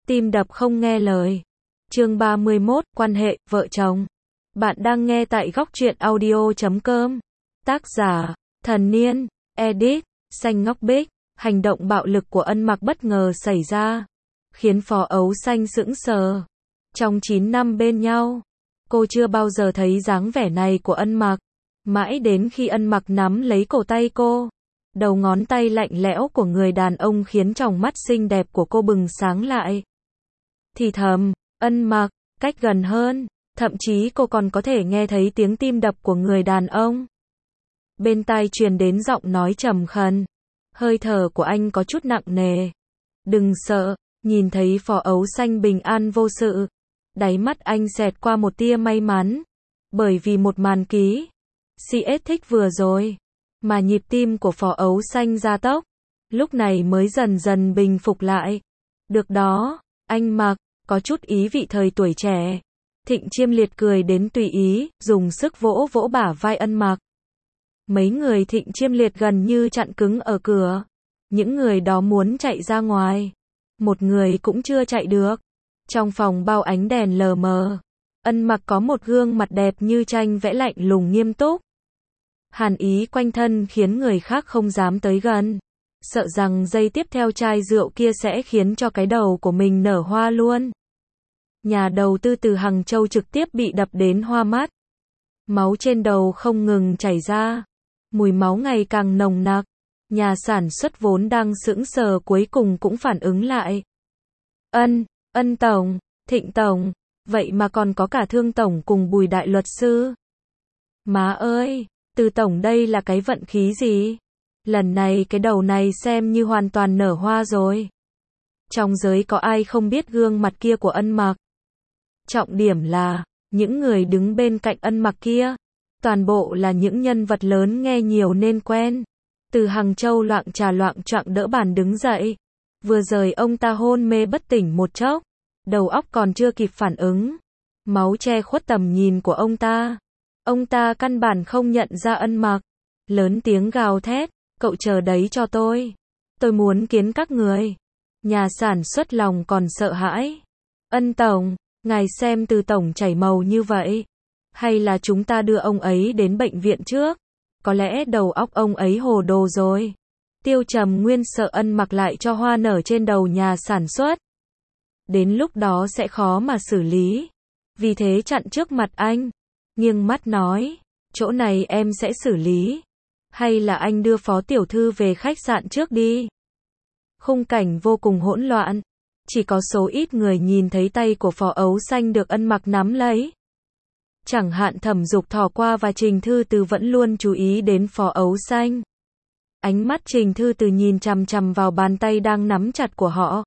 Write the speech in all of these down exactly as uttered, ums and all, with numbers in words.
Tim đập không nghe lời. Chương ba mươi mốt, quan hệ vợ chồng. Bạn đang nghe tại góc truyện audio chấm com. Tác giả: Thần Niên, edit: Xanh Ngóc Bích. Hành động bạo lực của Ân Mặc bất ngờ xảy ra, khiến Phó Ấu Xanh sững sờ. Trong chín năm bên nhau, cô chưa bao giờ thấy dáng vẻ này của Ân Mặc. Mãi đến khi Ân Mặc nắm lấy cổ tay cô, đầu ngón tay lạnh lẽo của người đàn ông khiến tròng mắt xinh đẹp của cô bừng sáng lại. Thì thầm, Ân Mặc, cách gần hơn, thậm chí cô còn có thể nghe thấy tiếng tim đập của người đàn ông. Bên tai truyền đến giọng nói trầm khàn, hơi thở của anh có chút nặng nề. Đừng sợ. Nhìn thấy Phó Ấu Xanh bình an vô sự, đáy mắt anh xẹt qua một tia may mắn, bởi vì một màn ký xê ét thích vừa rồi, mà nhịp tim của Phó Ấu Xanh gia tốc, lúc này mới dần dần bình phục lại. Được đó, anh Mặc, có chút ý vị thời tuổi trẻ. Thịnh Chiêm Liệt cười đến tùy ý, dùng sức vỗ vỗ bả vai Ân Mặc. Mấy người Thịnh Chiêm Liệt gần như chặn cứng ở cửa. Những người đó muốn chạy ra ngoài, một người cũng chưa chạy được. Trong phòng bao ánh đèn lờ mờ, Ân Mặc có một gương mặt đẹp như tranh vẽ, lạnh lùng nghiêm túc. Hàn ý quanh thân khiến người khác không dám tới gần, sợ rằng giây tiếp theo chai rượu kia sẽ khiến cho cái đầu của mình nở hoa luôn. Nhà đầu tư từ Hàng Châu trực tiếp bị đập đến hoa mắt. Máu trên đầu không ngừng chảy ra, mùi máu ngày càng nồng nặc. Nhà sản xuất vốn đang sững sờ cuối cùng cũng phản ứng lại. Ân, Ân Tổng, Thịnh Tổng, vậy mà còn có cả Thương Tổng cùng Bùi Đại Luật Sư. Má ơi, Từ Tổng đây là cái vận khí gì? Lần này cái đầu này xem như hoàn toàn nở hoa rồi. Trong giới có ai không biết gương mặt kia của Ân Mặc? Trọng điểm là, những người đứng bên cạnh Ân Mặc kia, toàn bộ là những nhân vật lớn nghe nhiều nên quen. Từ Hàng Châu loạng trà loạng choạng đỡ bàn đứng dậy. Vừa rời ông ta hôn mê bất tỉnh một chốc, đầu óc còn chưa kịp phản ứng, máu che khuất tầm nhìn của ông ta. Ông ta căn bản không nhận ra Ân Mặc, lớn tiếng gào thét, cậu chờ đấy cho tôi. Tôi muốn kiến các người. Nhà sản xuất lòng còn sợ hãi. Ân Tổng, ngài xem Từ Tổng chảy màu như vậy. Hay là chúng ta đưa ông ấy đến bệnh viện trước? Có lẽ đầu óc ông ấy hồ đồ rồi. Tiêu Trầm Nguyên sợ Ân Mặc lại cho hoa nở trên đầu nhà sản xuất. Đến lúc đó sẽ khó mà xử lý. Vì thế chặn trước mặt anh, nghiêng mắt nói, chỗ này em sẽ xử lý. Hay là anh đưa Phó Tiểu Thư về khách sạn trước đi. Khung cảnh vô cùng hỗn loạn. Chỉ có số ít người nhìn thấy tay của Phó Ấu Xanh được Ân Mặc nắm lấy. Chẳng hạn Thẩm Dục Thỏ qua và Trình Thư Từ vẫn luôn chú ý đến Phó Ấu Xanh. Ánh mắt Trình Thư Từ nhìn chằm chằm vào bàn tay đang nắm chặt của họ.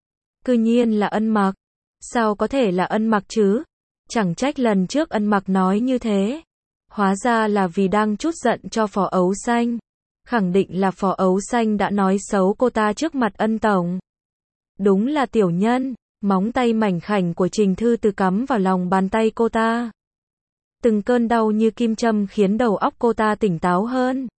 Cư nhiên là Ân Mặc. Sao có thể là Ân Mặc chứ? Chẳng trách lần trước Ân Mặc nói như thế. Hóa ra là vì đang trút giận cho Phó Ấu Xanh. Khẳng định là Phó Ấu Xanh đã nói xấu cô ta trước mặt Ân Tổng. Đúng là tiểu nhân. Móng tay mảnh khảnh của Trình Thư Từ cắm vào lòng bàn tay cô ta. Từng cơn đau như kim châm khiến đầu óc cô ta tỉnh táo hơn.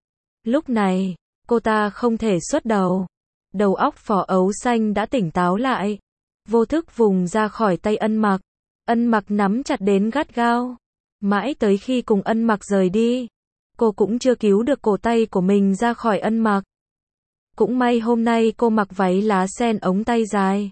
Lúc này, cô ta không thể xuất đầu. Đầu óc Phó Ấu Xanh đã tỉnh táo lại. Vô thức vùng ra khỏi tay Ân Mặc. Ân Mặc nắm chặt đến gắt gao. Mãi tới khi cùng Ân Mặc rời đi, cô cũng chưa cứu được cổ tay của mình ra khỏi Ân Mặc. Cũng may hôm nay cô mặc váy lá sen ống tay dài,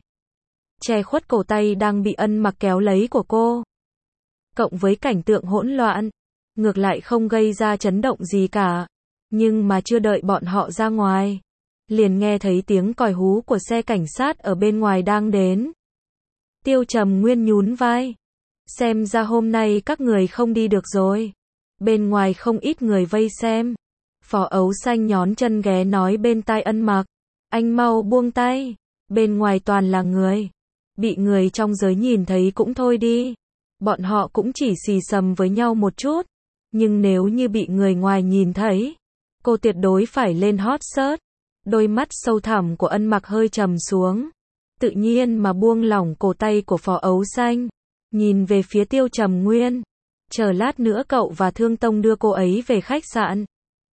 che khuất cổ tay đang bị Ân Mặc kéo lấy của cô. Cộng với cảnh tượng hỗn loạn, ngược lại không gây ra chấn động gì cả. Nhưng mà chưa đợi bọn họ ra ngoài, liền nghe thấy tiếng còi hú của xe cảnh sát ở bên ngoài đang đến. Tiêu Trầm Nguyên nhún vai. Xem ra hôm nay các người không đi được rồi. Bên ngoài không ít người vây xem. Phó Ấu Xanh nhón chân ghé nói bên tai Ân Mặc. Anh mau buông tay. Bên ngoài toàn là người. Bị người trong giới nhìn thấy cũng thôi đi. Bọn họ cũng chỉ xì xầm với nhau một chút. Nhưng nếu như bị người ngoài nhìn thấy, cô tuyệt đối phải lên hot search. Đôi mắt sâu thẳm của Ân Mặc hơi trầm xuống. Tự nhiên mà buông lỏng cổ tay của Phó Ấu Xanh. Nhìn về phía Tiêu Trầm Nguyên. Chờ lát nữa cậu và Thương Tông đưa cô ấy về khách sạn.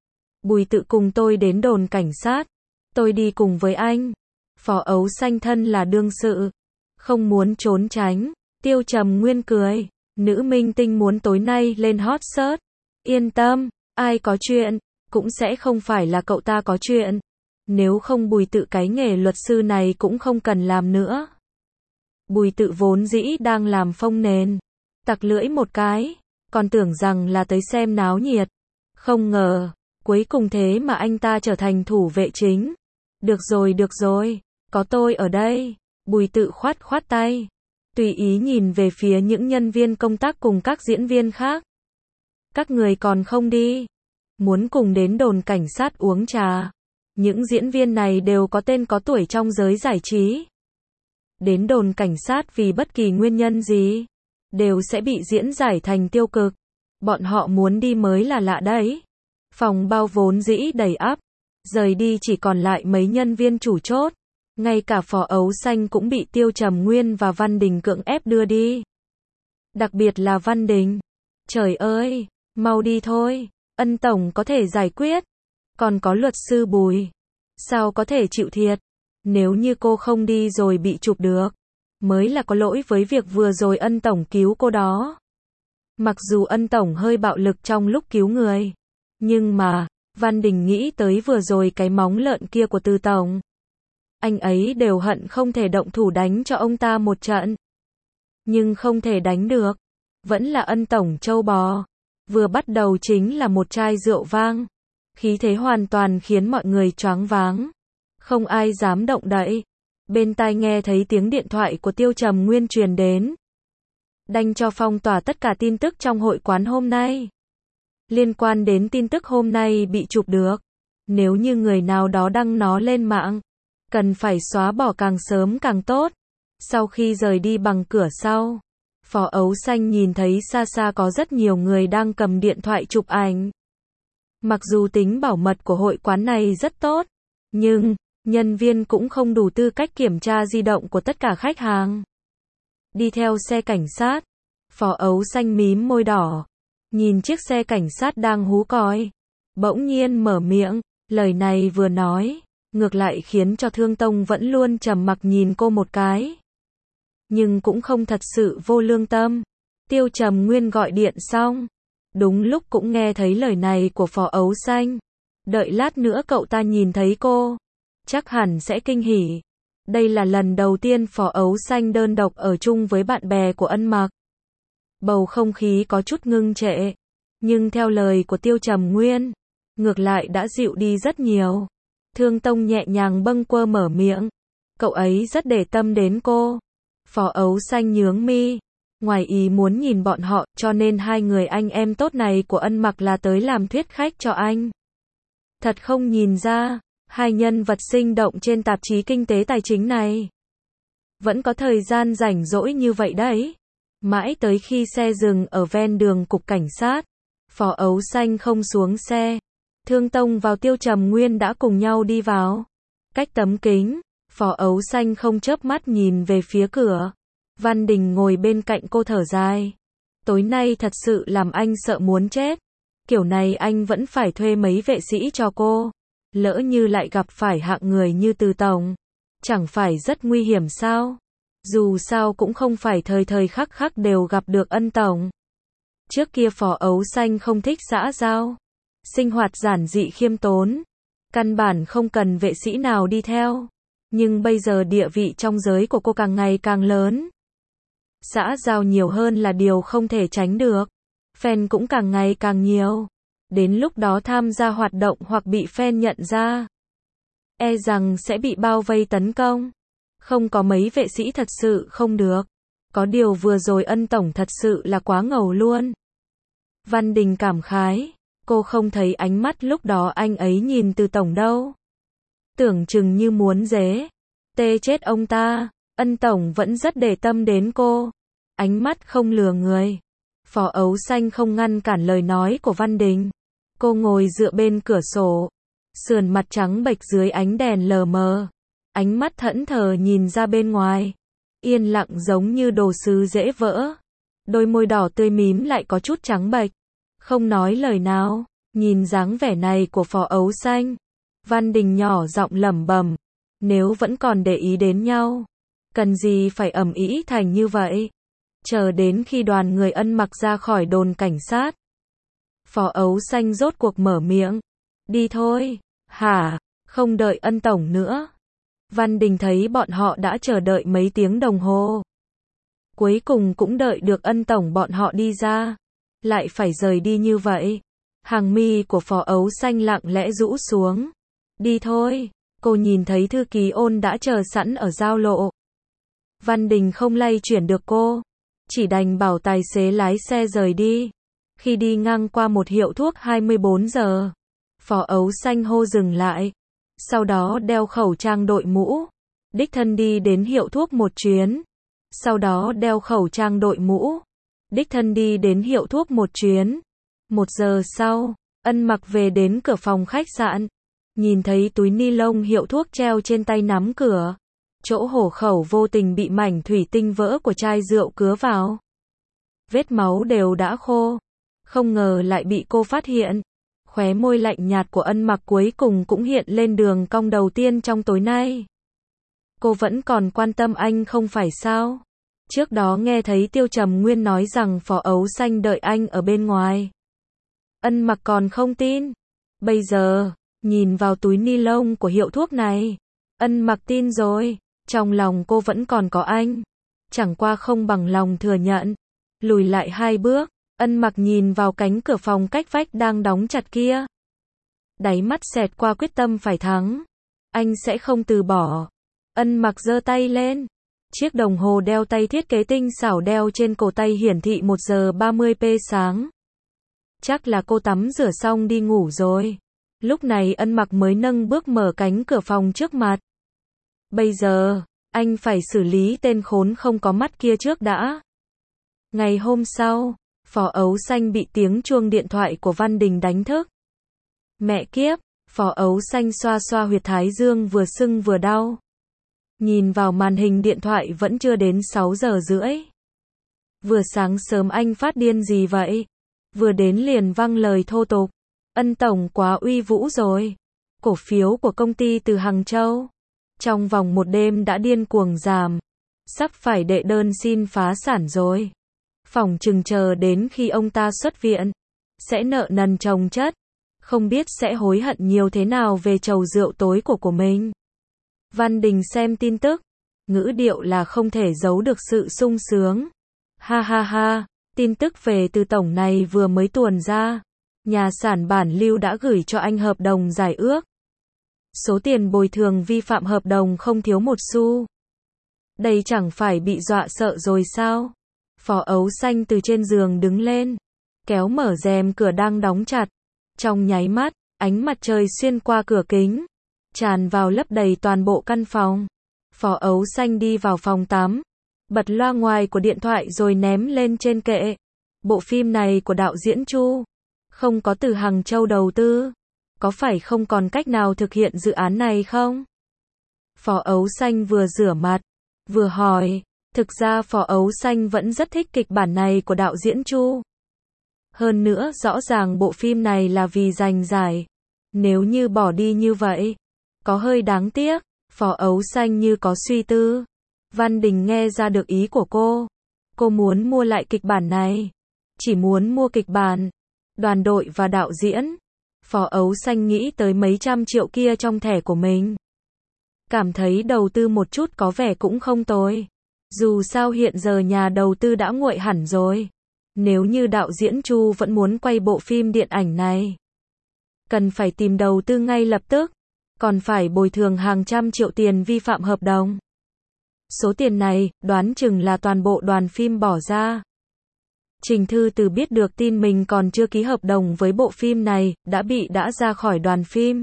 Bùi Tự cùng tôi đến đồn cảnh sát. Tôi đi cùng với anh. Phó Ấu Xanh thân là đương sự. Không muốn trốn tránh. Tiêu Trầm Nguyên cười. Nữ minh tinh muốn tối nay lên hot search. Yên tâm, ai có chuyện, cũng sẽ không phải là cậu ta có chuyện. Nếu không Bùi Tự cái nghề luật sư này cũng không cần làm nữa. Bùi Tự vốn dĩ đang làm phông nền. Tặc lưỡi một cái, còn tưởng rằng là tới xem náo nhiệt. Không ngờ, cuối cùng thế mà anh ta trở thành thủ vệ chính. Được rồi được rồi, có tôi ở đây. Bùi Tự khoát khoát tay. Tùy ý nhìn về phía những nhân viên công tác cùng các diễn viên khác. Các người còn không đi. Muốn cùng đến đồn cảnh sát uống trà. Những diễn viên này đều có tên có tuổi trong giới giải trí. Đến đồn cảnh sát vì bất kỳ nguyên nhân gì, đều sẽ bị diễn giải thành tiêu cực. Bọn họ muốn đi mới là lạ đấy. Phòng bao vốn dĩ đầy ắp. Rời đi chỉ còn lại mấy nhân viên chủ chốt. Ngay cả Phó Ấu Xanh cũng bị Tiêu Trầm Nguyên và Văn Đình cưỡng ép đưa đi. Đặc biệt là Văn Đình. Trời ơi, mau đi thôi. Ân tổng có thể giải quyết. Còn có luật sư Bùi. Sao có thể chịu thiệt? Nếu như cô không đi rồi bị chụp được, mới là có lỗi với việc vừa rồi Ân tổng cứu cô đó. Mặc dù Ân tổng hơi bạo lực trong lúc cứu người, nhưng mà, Văn Đình nghĩ tới vừa rồi cái móng lợn kia của Từ tổng. Anh ấy đều hận không thể động thủ đánh cho ông ta một trận. Nhưng không thể đánh được. Vẫn là Ân tổng trâu bò. Vừa bắt đầu chính là một chai rượu vang. Khí thế hoàn toàn khiến mọi người choáng váng. Không ai dám động đậy. Bên tai nghe thấy tiếng điện thoại của Tiêu Trầm Nguyên truyền đến. Đành cho phong tỏa tất cả tin tức trong hội quán hôm nay. Liên quan đến tin tức hôm nay bị chụp được. Nếu như người nào đó đăng nó lên mạng, cần phải xóa bỏ càng sớm càng tốt. Sau khi rời đi bằng cửa sau, Phó Ấu Xanh nhìn thấy xa xa có rất nhiều người đang cầm điện thoại chụp ảnh. Mặc dù tính bảo mật của hội quán này rất tốt, nhưng nhân viên cũng không đủ tư cách kiểm tra di động của tất cả khách hàng. Đi theo xe cảnh sát, Phó Ấu Xanh mím môi đỏ, nhìn chiếc xe cảnh sát đang hú còi, bỗng nhiên mở miệng, lời này vừa nói, ngược lại khiến cho Thương Tông vẫn luôn trầm mặc nhìn cô một cái. Nhưng cũng không thật sự vô lương tâm. Tiêu Trầm Nguyên gọi điện xong, đúng lúc cũng nghe thấy lời này của Phó Ấu Xanh. Đợi lát nữa cậu ta nhìn thấy cô, chắc hẳn sẽ kinh hỉ. Đây là lần đầu tiên Phó Ấu Xanh đơn độc ở chung với bạn bè của Ân Mặc. Bầu không khí có chút ngưng trệ, nhưng theo lời của Tiêu Trầm Nguyên, ngược lại đã dịu đi rất nhiều. Thương Tông nhẹ nhàng bâng quơ mở miệng, cậu ấy rất để tâm đến cô. Phó Ấu Xanh nhướng mi, ngoài ý muốn nhìn bọn họ, cho nên hai người anh em tốt này của Ân Mặc là tới làm thuyết khách cho anh. Thật không nhìn ra, hai nhân vật sinh động trên tạp chí kinh tế tài chính này vẫn có thời gian rảnh rỗi như vậy đấy. Mãi tới khi xe dừng ở ven đường cục cảnh sát, Phó Ấu Xanh không xuống xe. Thương Tông vào Tiêu Trầm Nguyên đã cùng nhau đi vào. Cách tấm kính, Phó Ấu Xanh không chớp mắt nhìn về phía cửa. Văn Đình ngồi bên cạnh cô thở dài. Tối nay thật sự làm anh sợ muốn chết. Kiểu này anh vẫn phải thuê mấy vệ sĩ cho cô. Lỡ như lại gặp phải hạng người như Từ tổng, chẳng phải rất nguy hiểm sao? Dù sao cũng không phải thời thời khắc khắc đều gặp được Ân tổng. Trước kia Phó Ấu Xanh không thích xã giao, sinh hoạt giản dị khiêm tốn, căn bản không cần vệ sĩ nào đi theo. Nhưng bây giờ địa vị trong giới của cô càng ngày càng lớn. Xã giao nhiều hơn là điều không thể tránh được. Fan cũng càng ngày càng nhiều. Đến lúc đó tham gia hoạt động hoặc bị fan nhận ra, e rằng sẽ bị bao vây tấn công. Không có mấy vệ sĩ thật sự không được. Có điều vừa rồi Ân tổng thật sự là quá ngầu luôn. Văn Đình cảm khái, cô không thấy ánh mắt lúc đó anh ấy nhìn Từ tổng đâu. Tưởng chừng như muốn dế tê chết ông ta. Ân tổng vẫn rất để tâm đến cô. Ánh mắt không lừa người. Phó Ấu Xanh không ngăn cản lời nói của Văn Đình. Cô ngồi dựa bên cửa sổ, sườn mặt trắng bệch dưới ánh đèn lờ mờ. Ánh mắt thẫn thờ nhìn ra bên ngoài. Yên lặng giống như đồ sứ dễ vỡ. Đôi môi đỏ tươi mím lại có chút trắng bệch. Không nói lời nào. Nhìn dáng vẻ này của Phó Ấu Xanh, Văn Đình nhỏ giọng lẩm bẩm. Nếu vẫn còn để ý đến nhau, Cần gì phải ầm ĩ thành như vậy? Chờ đến khi đoàn người Ân Mặc ra khỏi đồn cảnh sát, Phó Ấu Xanh rốt cuộc mở miệng. Đi thôi. Hả? Không đợi Ân tổng nữa. Văn Đình thấy bọn họ đã chờ đợi mấy tiếng đồng hồ. Cuối cùng cũng đợi được Ân tổng bọn họ đi ra. Lại phải rời đi như vậy. Hàng mi của Phó Ấu Xanh lặng lẽ rũ xuống. Đi thôi. Cô nhìn thấy thư ký Ôn đã chờ sẵn ở giao lộ. Văn Đình không lay chuyển được cô. Chỉ đành bảo tài xế lái xe rời đi. Khi đi ngang qua một hiệu thuốc hai mươi bốn giờ, Phó Ấu Xanh hô dừng lại. Sau đó đeo khẩu trang đội mũ. Đích thân đi đến hiệu thuốc một chuyến. Sau đó đeo khẩu trang đội mũ. Đích thân đi đến hiệu thuốc một chuyến. Một giờ sau, Ân Mặc về đến cửa phòng khách sạn. Nhìn thấy túi ni lông hiệu thuốc treo trên tay nắm cửa. Chỗ hổ khẩu vô tình bị mảnh thủy tinh vỡ của chai rượu cứa vào. Vết máu đều đã khô. Không ngờ lại bị cô phát hiện. Khóe môi lạnh nhạt của Ân Mặc cuối cùng cũng hiện lên đường cong đầu tiên trong tối nay. Cô vẫn còn quan tâm anh không phải sao? Trước đó nghe thấy Tiêu Trầm Nguyên nói rằng Phó Ấu Xanh đợi anh ở bên ngoài. Ân Mặc còn không tin. Bây giờ, nhìn vào túi ni lông của hiệu thuốc này, Ân Mặc tin rồi. Trong lòng cô vẫn còn có anh. Chẳng qua không bằng lòng thừa nhận. Lùi lại hai bước, Ân Mặc nhìn vào cánh cửa phòng cách vách đang đóng chặt kia. Đáy mắt xẹt qua quyết tâm phải thắng. Anh sẽ không từ bỏ. Ân Mặc giơ tay lên. Chiếc đồng hồ đeo tay thiết kế tinh xảo đeo trên cổ tay hiển thị một giờ ba mươi phút sáng. Chắc là cô tắm rửa xong đi ngủ rồi. Lúc này Ân Mặc mới nâng bước mở cánh cửa phòng trước mặt. Bây giờ, anh phải xử lý tên khốn không có mắt kia trước đã. Ngày hôm sau, Phó Ấu Xanh bị tiếng chuông điện thoại của Văn Đình đánh thức. Mẹ kiếp, Phó Ấu Xanh xoa xoa huyệt thái dương vừa sưng vừa đau. Nhìn vào màn hình điện thoại vẫn chưa đến sáu giờ rưỡi. Vừa sáng sớm anh phát điên gì vậy? Vừa đến liền văng lời thô tục. Ân tổng quá uy vũ rồi. Cổ phiếu của công ty từ Hàng Châu trong vòng một đêm đã điên cuồng giảm. Sắp phải đệ đơn xin phá sản rồi. Phỏng chừng chờ đến khi ông ta xuất viện, sẽ nợ nần chồng chất. Không biết sẽ hối hận nhiều thế nào về chầu rượu tối của của mình. Văn Đình xem tin tức. Ngữ điệu là không thể giấu được sự sung sướng. Ha ha ha, tin tức về từ tổng này vừa mới tuồn ra. Nhà sản bản Lưu đã gửi cho anh hợp đồng giải ước. Số tiền bồi thường vi phạm hợp đồng không thiếu một xu. Đây chẳng phải bị dọa sợ rồi sao? Phó Ấu Xanh từ trên giường đứng lên, kéo mở rèm cửa đang đóng chặt. Trong nháy mắt, ánh mặt trời xuyên qua cửa kính, tràn vào lấp đầy toàn bộ căn phòng. Phó Ấu Xanh đi vào phòng tắm, bật loa ngoài của điện thoại rồi ném lên trên kệ. Bộ phim này của đạo diễn Chu, không có từ Hàng Châu đầu tư. Có phải không còn cách nào thực hiện dự án này không? Phó Ấu Xanh vừa rửa mặt, vừa hỏi. Thực ra Phó Ấu Xanh vẫn rất thích kịch bản này của đạo diễn Chu. Hơn nữa rõ ràng bộ phim này là vì giành giải. Nếu như bỏ đi như vậy, có hơi đáng tiếc. Phó Ấu Xanh như có suy tư. Văn Đình nghe ra được ý của cô. Cô muốn mua lại kịch bản này. Chỉ muốn mua kịch bản, đoàn đội và đạo diễn. Phó Ấu Xanh nghĩ tới mấy trăm triệu kia trong thẻ của mình. Cảm thấy đầu tư một chút có vẻ cũng không tồi. Dù sao hiện giờ nhà đầu tư đã nguội hẳn rồi. Nếu như đạo diễn Chu vẫn muốn quay bộ phim điện ảnh này, cần phải tìm đầu tư ngay lập tức. Còn phải bồi thường hàng trăm triệu tiền vi phạm hợp đồng. Số tiền này, đoán chừng là toàn bộ đoàn phim bỏ ra. Trình Thư Từ biết được tin mình còn chưa ký hợp đồng với bộ phim này, đã bị đã ra khỏi đoàn phim.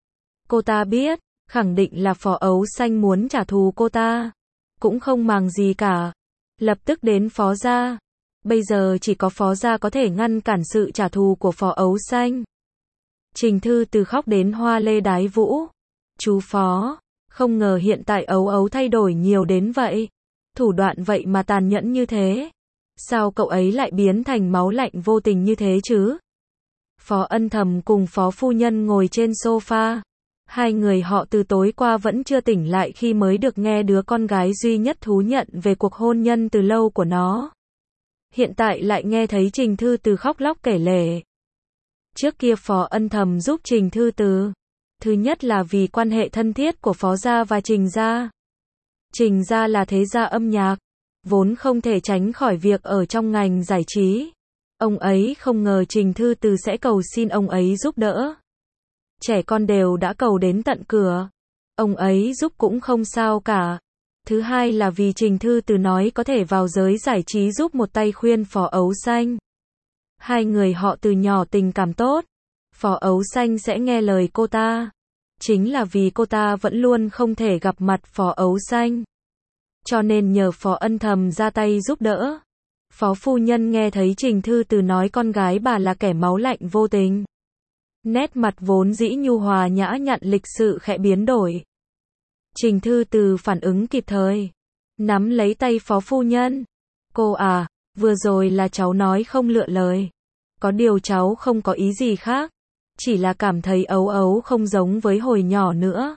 Cô ta biết, khẳng định là Phó Ấu Xanh muốn trả thù cô ta. Cũng không màng gì cả. Lập tức đến Phó gia. Bây giờ chỉ có Phó gia có thể ngăn cản sự trả thù của Phó Ấu Xanh. Trình Thư Từ khóc đến hoa lê đái vũ. Chú Phó, không ngờ hiện tại Ấu Ấu thay đổi nhiều đến vậy. Thủ đoạn vậy mà tàn nhẫn như thế. Sao cậu ấy lại biến thành máu lạnh vô tình như thế chứ? Phó Ân Thầm cùng Phó Phu Nhân ngồi trên sofa. Hai người họ từ tối qua vẫn chưa tỉnh lại khi mới được nghe đứa con gái duy nhất thú nhận về cuộc hôn nhân từ lâu của nó. Hiện tại lại nghe thấy Trình Thư Từ khóc lóc kể lể. Trước kia Phó Ân thầm giúp Trình Thư Từ. Thứ nhất là vì quan hệ thân thiết của Phó gia và Trình gia. Trình gia là thế gia âm nhạc, vốn không thể tránh khỏi việc ở trong ngành giải trí. Ông ấy không ngờ Trình Thư Từ sẽ cầu xin ông ấy giúp đỡ. Trẻ con đều đã cầu đến tận cửa. Ông ấy giúp cũng không sao cả. Thứ hai là vì Trình Thư Từ nói có thể vào giới giải trí giúp một tay khuyên Phó Ấu Xanh. Hai người họ từ nhỏ tình cảm tốt. Phó Ấu Xanh sẽ nghe lời cô ta. Chính là vì cô ta vẫn luôn không thể gặp mặt Phó Ấu Xanh. Cho nên nhờ Phó Ân thầm ra tay giúp đỡ. Phó phu nhân nghe thấy Trình Thư Từ nói con gái bà là kẻ máu lạnh vô tình. Nét mặt vốn dĩ nhu hòa nhã nhặn lịch sự khẽ biến đổi. Trình Thư Từ phản ứng kịp thời. Nắm lấy tay Phó phu nhân. Cô à, vừa rồi là cháu nói không lựa lời. Có điều cháu không có ý gì khác. Chỉ là cảm thấy Ấu Ấu không giống với hồi nhỏ nữa.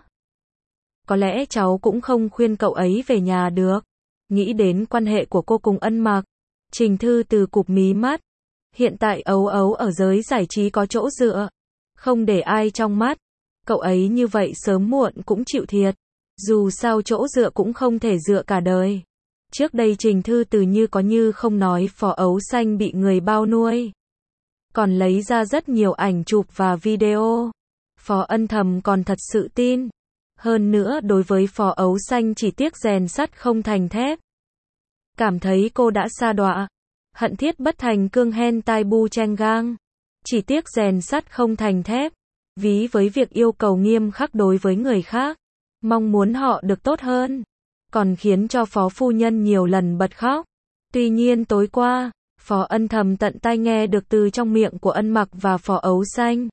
Có lẽ cháu cũng không khuyên cậu ấy về nhà được. Nghĩ đến quan hệ của cô cùng Ân Mặc. Trình Thư Từ cụp mí mắt. Hiện tại Ấu Ấu ở giới giải trí có chỗ dựa. Không để ai trong mắt. Cậu ấy như vậy sớm muộn cũng chịu thiệt. Dù sao chỗ dựa cũng không thể dựa cả đời. Trước đây Trình Thư Từ như có như không nói Phó Ấu Xanh bị người bao nuôi. Còn lấy ra rất nhiều ảnh chụp và video. Phó Ân thầm còn thật sự tin. Hơn nữa đối với Phó Ấu Xanh chỉ tiếc rèn sắt không thành thép. Cảm thấy cô đã sa đọa. Hận thiết bất thành cương hen tai bu chen gang. Chỉ tiếc rèn sắt không thành thép. Ví với việc yêu cầu nghiêm khắc đối với người khác. Mong muốn họ được tốt hơn. Còn khiến cho Phó phu nhân nhiều lần bật khóc. Tuy nhiên tối qua, Phó Ân thầm tận tai nghe được từ trong miệng của Ân Mặc và Phó Ấu Xanh.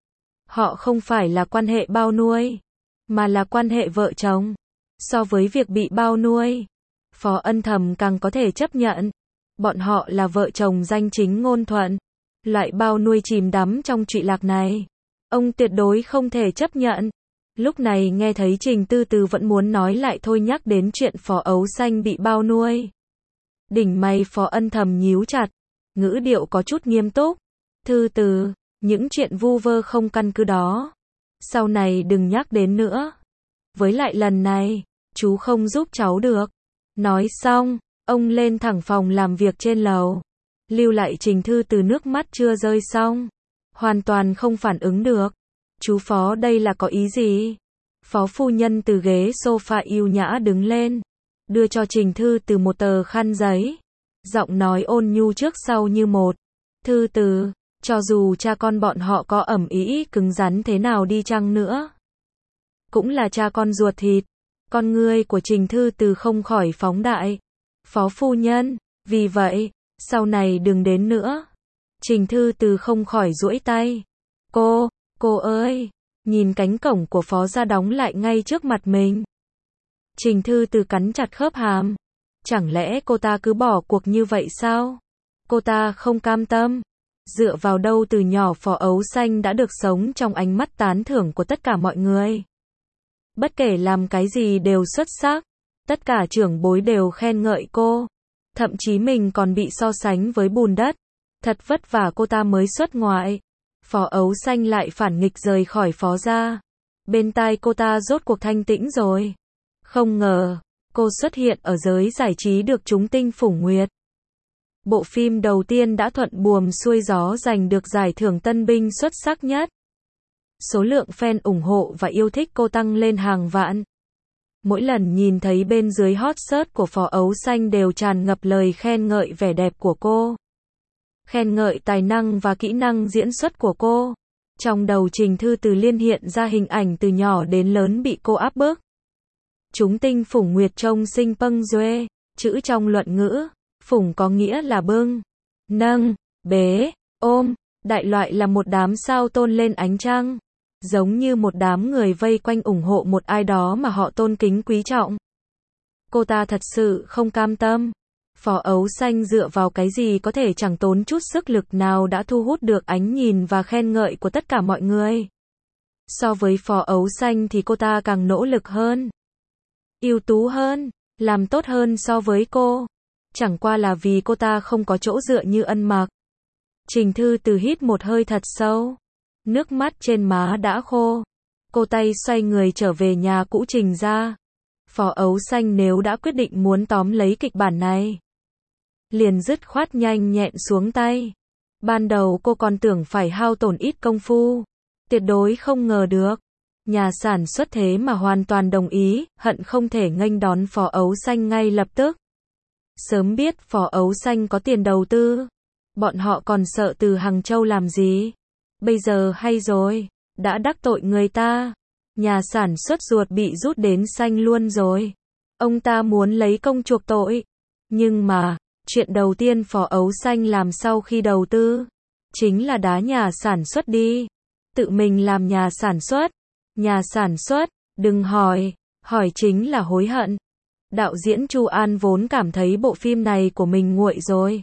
Họ không phải là quan hệ bao nuôi, mà là quan hệ vợ chồng. So với việc bị bao nuôi, Phó Ân thầm càng có thể chấp nhận. Bọn họ là vợ chồng danh chính ngôn thuận. Loại bao nuôi chìm đắm trong trụy lạc này, ông tuyệt đối không thể chấp nhận. Lúc này nghe thấy Trình Tư Từ vẫn muốn nói lại thôi nhắc đến chuyện Phó Ấu Xanh bị bao nuôi. Đỉnh mày Phó Ân thầm nhíu chặt, ngữ điệu có chút nghiêm túc. Thư Từ, những chuyện vu vơ không căn cứ đó, sau này đừng nhắc đến nữa. Với lại lần này, chú không giúp cháu được. Nói xong, ông lên thẳng phòng làm việc trên lầu. Lưu lại Trình Thư Từ nước mắt chưa rơi xong. Hoàn toàn không phản ứng được. Chú Phó đây là có ý gì? Phó phu nhân từ ghế sofa yêu nhã đứng lên. Đưa cho Trình Thư Từ một tờ khăn giấy. Giọng nói ôn nhu trước sau như một. Thư Từ, cho dù cha con bọn họ có ẩm ý cứng rắn thế nào đi chăng nữa, cũng là cha con ruột thịt. Con ngươi của Trình Thư Từ không khỏi phóng đại. Phó phu nhân, vì vậy, sau này đừng đến nữa. Trình Thư Từ không khỏi duỗi tay. Cô, cô ơi, nhìn cánh cổng của Phó gia đóng lại ngay trước mặt mình. Trình Thư Từ cắn chặt khớp hàm. Chẳng lẽ cô ta cứ bỏ cuộc như vậy sao? Cô ta không cam tâm. Dựa vào đâu từ nhỏ Phó Ấu Xanh đã được sống trong ánh mắt tán thưởng của tất cả mọi người. Bất kể làm cái gì đều xuất sắc. Tất cả trưởng bối đều khen ngợi cô. Thậm chí mình còn bị so sánh với bùn đất. Thật vất vả cô ta mới xuất ngoại. Phó Ấu Xanh lại phản nghịch rời khỏi Phó gia. Bên tai cô ta rốt cuộc thanh tĩnh rồi. Không ngờ, cô xuất hiện ở giới giải trí được chúng tinh phủng nguyệt. Bộ phim đầu tiên đã thuận buồm xuôi gió giành được giải thưởng tân binh xuất sắc nhất. Số lượng fan ủng hộ và yêu thích cô tăng lên hàng vạn. Mỗi lần nhìn thấy bên dưới hot search của Phó Ấu Xanh đều tràn ngập lời khen ngợi vẻ đẹp của cô. Khen ngợi tài năng và kỹ năng diễn xuất của cô. Trong đầu Trình Thư Từ liên hiện ra hình ảnh từ nhỏ đến lớn bị cô áp bức. Chúng tinh phủng nguyệt trông sinh pâng duê, chữ trong luận ngữ, phủng có nghĩa là bưng, nâng, bế, ôm, đại loại là một đám sao tôn lên ánh trăng. Giống như một đám người vây quanh ủng hộ một ai đó mà họ tôn kính quý trọng. Cô ta thật sự không cam tâm. Phó Ấu Xanh dựa vào cái gì có thể chẳng tốn chút sức lực nào đã thu hút được ánh nhìn và khen ngợi của tất cả mọi người. So với Phó Ấu Xanh thì cô ta càng nỗ lực hơn, ưu tú hơn, làm tốt hơn so với cô. Chẳng qua là vì cô ta không có chỗ dựa như Ân Mặc. Trình Thư Từ hít một hơi thật sâu, nước mắt trên má đã khô. Cô tay xoay người trở về nhà cũ Trình ra. Phó Ấu Xanh nếu đã quyết định muốn tóm lấy kịch bản này, liền dứt khoát nhanh nhẹn xuống tay. Ban đầu cô còn tưởng phải hao tổn ít công phu, tuyệt đối không ngờ được nhà sản xuất thế mà hoàn toàn đồng ý, hận không thể nghênh đón Phó Ấu Xanh ngay lập tức. Sớm biết Phó Ấu Xanh có tiền đầu tư, bọn họ còn sợ từ Hàng Châu làm gì. Bây giờ hay rồi, đã đắc tội người ta, nhà sản xuất ruột bị rút đến xanh luôn rồi. Ông ta muốn lấy công chuộc tội. Nhưng mà, chuyện đầu tiên Phó Ấu Xanh làm sau khi đầu tư, chính là đá nhà sản xuất đi. Tự mình làm nhà sản xuất. Nhà sản xuất, đừng hỏi, hỏi chính là hối hận. Đạo diễn Chu An vốn cảm thấy bộ phim này của mình nguội rồi.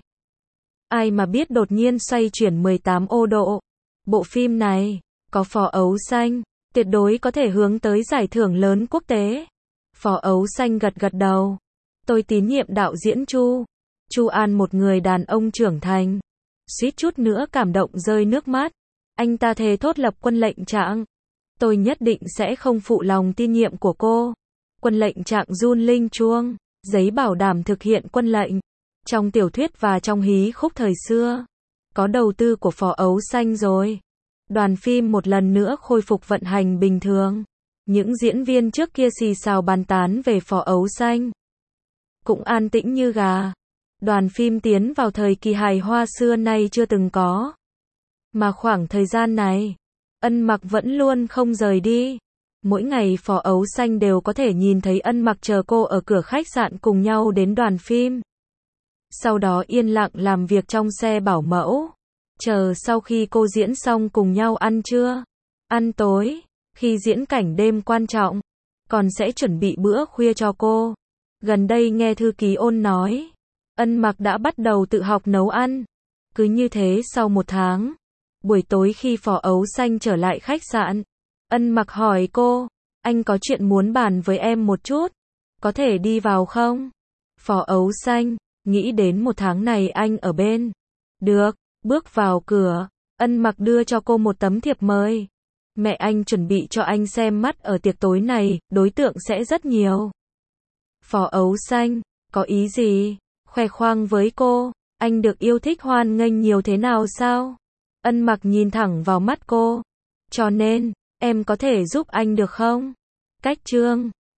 Ai mà biết đột nhiên xoay chuyển mười tám ô độ. Bộ phim này, có Phó Ấu Xanh, tuyệt đối có thể hướng tới giải thưởng lớn quốc tế. Phó Ấu Xanh gật gật đầu. Tôi tín nhiệm đạo diễn Chu. Chu An một người đàn ông trưởng thành, suýt chút nữa cảm động rơi nước mắt. Anh ta thề thốt lập quân lệnh trạng. Tôi nhất định sẽ không phụ lòng tin nhiệm của cô. Quân lệnh trạng run linh chuông, giấy bảo đảm thực hiện quân lệnh. Trong tiểu thuyết và trong hí khúc thời xưa, có đầu tư của Phó Ấu Xanh rồi. Đoàn phim một lần nữa khôi phục vận hành bình thường. Những diễn viên trước kia xì xào bàn tán về Phó Ấu Xanh cũng an tĩnh như gà. Đoàn phim tiến vào thời kỳ hài hoa xưa nay chưa từng có. Mà khoảng thời gian này, Ân Mặc vẫn luôn không rời đi. Mỗi ngày Phó Ấu Xanh đều có thể nhìn thấy Ân Mặc chờ cô ở cửa khách sạn cùng nhau đến đoàn phim. Sau đó yên lặng làm việc trong xe bảo mẫu. Chờ sau khi cô diễn xong cùng nhau ăn trưa, ăn tối, khi diễn cảnh đêm quan trọng, còn sẽ chuẩn bị bữa khuya cho cô. Gần đây nghe thư ký Ôn nói, Ân Mặc đã bắt đầu tự học nấu ăn. Cứ như thế sau một tháng, buổi tối khi Phó Ấu Xanh trở lại khách sạn, Ân Mặc hỏi cô, anh có chuyện muốn bàn với em một chút, có thể đi vào không? Phó Ấu Xanh, nghĩ đến một tháng này anh ở bên. Được, bước vào cửa, Ân Mặc đưa cho cô một tấm thiệp mời. Mẹ anh chuẩn bị cho anh xem mắt ở tiệc tối này, đối tượng sẽ rất nhiều. Phó Ấu Xanh, có ý gì? Khoe khoang với cô, anh được yêu thích hoan nghênh nhiều thế nào sao? Ân Mặc nhìn thẳng vào mắt cô. Cho nên, em có thể giúp anh được không? Cách chương